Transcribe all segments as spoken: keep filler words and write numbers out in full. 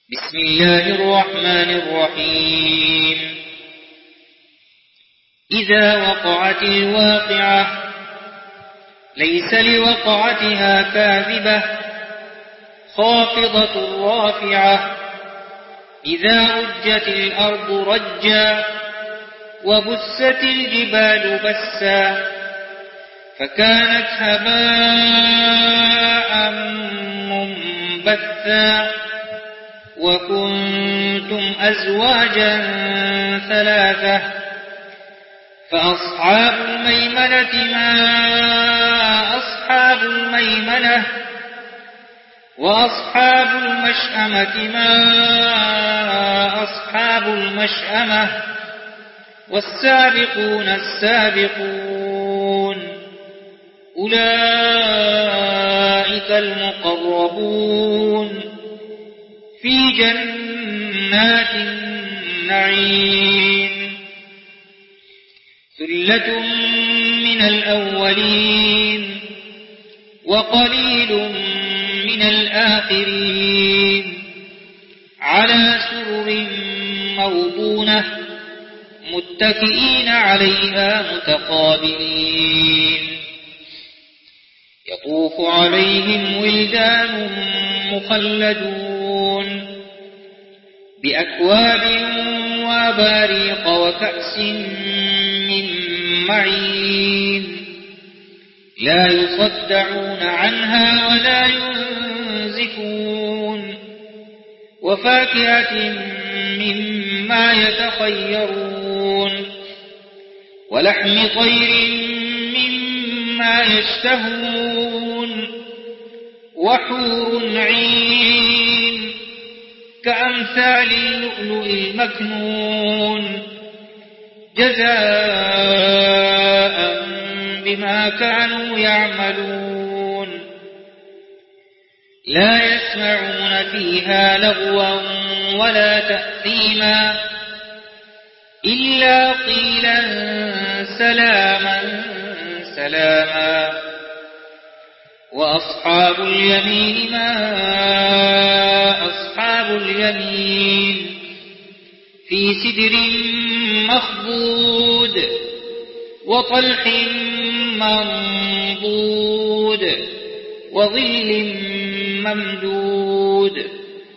بسم الله الرحمن الرحيم إذا وقعت الواقعة ليس لوقعتها كاذبة خافضة رافعة إذا رجت الأرض رجا وبست الجبال بسا فكانت هباء منبثا وكنتم أزواجا ثلاثة فأصحاب الميمنة ما أصحاب الميمنة وأصحاب المشأمة ما أصحاب المشأمة والسابقون السابقون أولئك المقربون في جنات النعيم ثلة من الأولين وقليل من الآخرين على سرر موضونة متكئين عليها متقابلين يطوف عليهم ولدان مخلدون بأكواب واباريق وكأس من معين لا يصدعون عنها ولا ينزفون وفاكهة مما يتخيرون ولحم طير مما يشتهون وحور عين كأمثال اللؤلؤ المكنون جزاء بما كانوا يعملون لا يسمعون فيها لغوا ولا تأثيما إلا قيلا سلاما سلاما وأصحاب اليمين ما أصحاب اليمين في سدر مخضود وطلح منضود وظل ممدود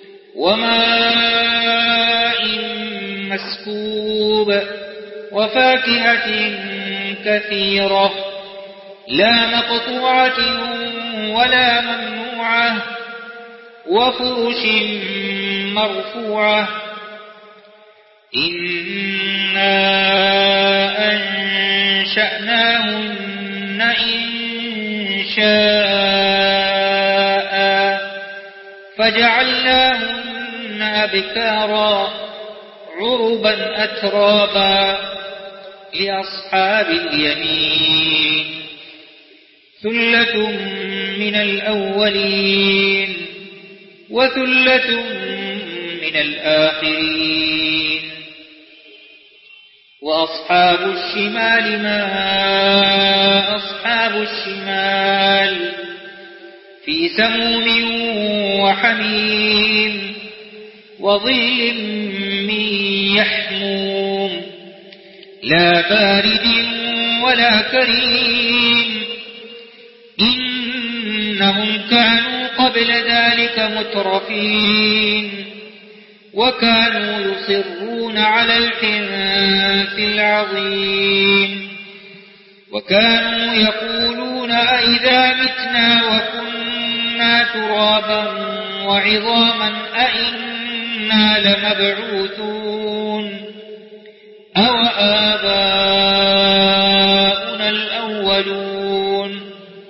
وماء مسكوب وفاكهة كثيرة لا مقطوعة ولا ممنوعة وفرش مرفوعة إنا أنشأناهن إنشاء فجعلناهن أبكارا عربا أترابا لأصحاب اليمين ثلة من الأولين وثلة من الآخرين وأصحاب الشمال ما أصحاب الشمال في سموم وحميم وظل من يحموم لا بارد ولا كريم إنهم كانوا قبل ذلك مترفين وكانوا يصرون على الحنث العظيم وكانوا يقولون أئذا متنا وكنا ترابا وعظاما أئنا لمبعوثون أو آباؤنا الأولون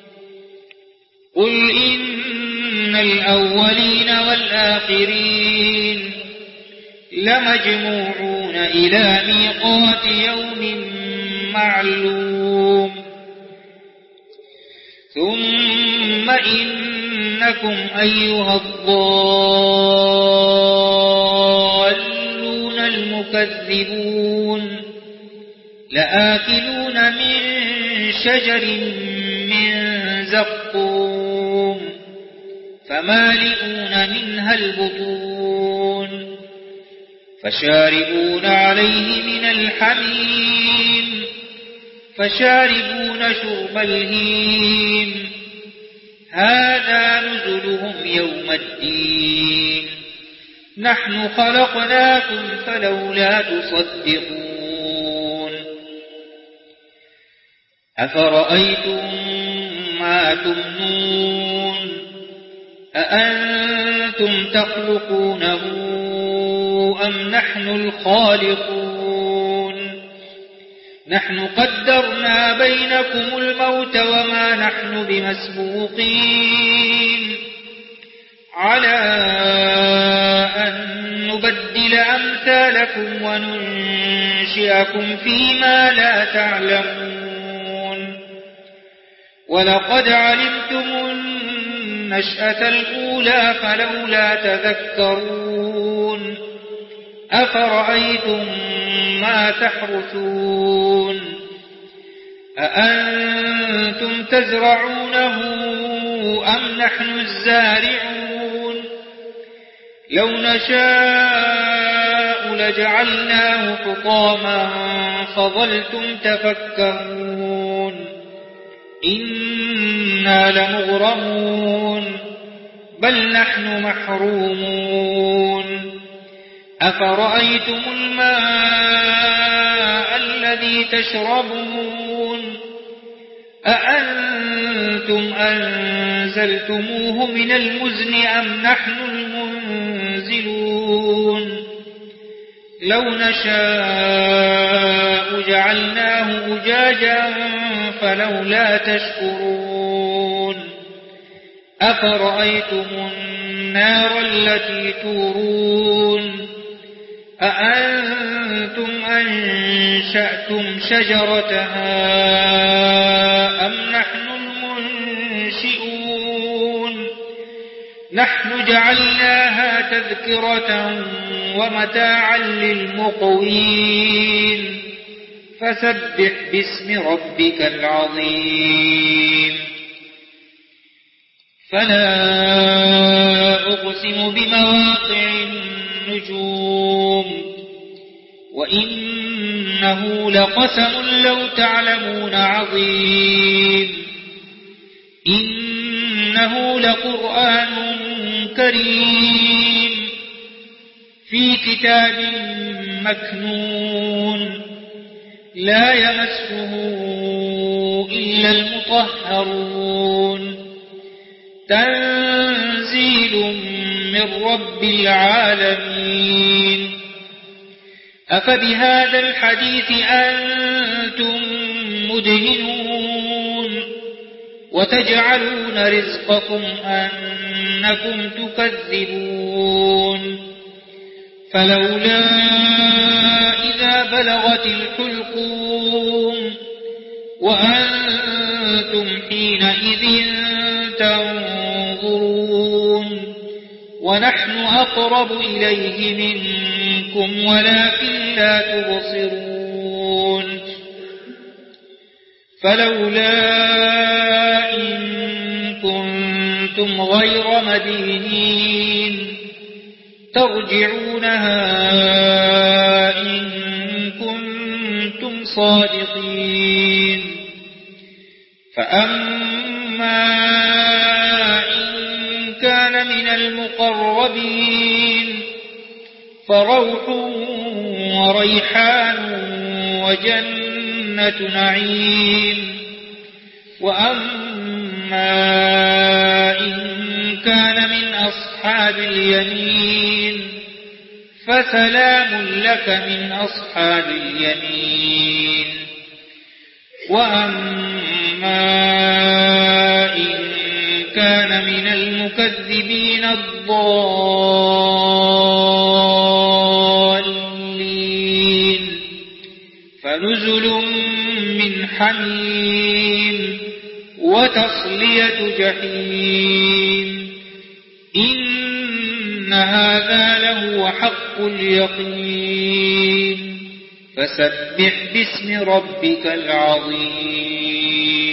قل إن الأولين والآخرين لمجموعون إلى ميقات يوم معلوم ثم إنكم أيها الضالون المكذبون لآكلون من شجر من زقوم فمالئون منها البطون فشاربون عليه من الحميم فشاربون شرب الهيم هذا نزلهم يوم الدين نحن خلقناكم فلولا تصدقون أفرأيتم ما تمنون أأنتم تخلقونه أم نحن الخالقون نحن قدرنا بينكم الموت وما نحن بمسبوقين على أن نبدل أمثالكم وننشئكم فيما لا تعلمون ولقد علمتم النشأة الأولى فلولا تذكرون أفرأيتم ما تحرثون أأنتم تزرعونه أم نحن الزارعون لو نشاء لجعلناه حطاما فظلتم تفكرون إنا لمغرمون بل نحن محرومون أفرأيتم الماء الذي تشربون أأنتم أنزلتموه من المزن أم نحن المنزلون لو نشاء جعلناه أجاجا فلولا تشكرون أفرأيتم النار التي تورون أأنتم أنشأتم شجرتها أم نحن المنشئون نحن جعلناها تذكرة ومتاعا للمقوين فسبح باسم ربك العظيم فلا أقسم بمواقع النجوم وإنه لقسم لو تعلمون عظيم إنه لقرآن كريم في كتاب مكنون لا يمسه إلا المطهرون تنزيل من رب العالمين أفبهذا الحديث أنتم مدهنون وتجعلون رزقكم أنكم تكذبون فلولا إذا بلغت الحلقوم وأنتم حينئذ تنظرون ونحن أقرب إليه منكم ولكن لا تبصرون فلولا إن كنتم غير مدينين ترجعونها إن كنتم صادقين فأما إن كان من المقربين فروح وريحان وجنة نعيم وأما إن كان من أصحاب اليمين فسلام لك من أصحاب اليمين وأما إن كان من المكذبين الضالين فنزل من حميم وتصلية جحيم إن هذا لهو حق اليقين فسبح باسم ربك العظيم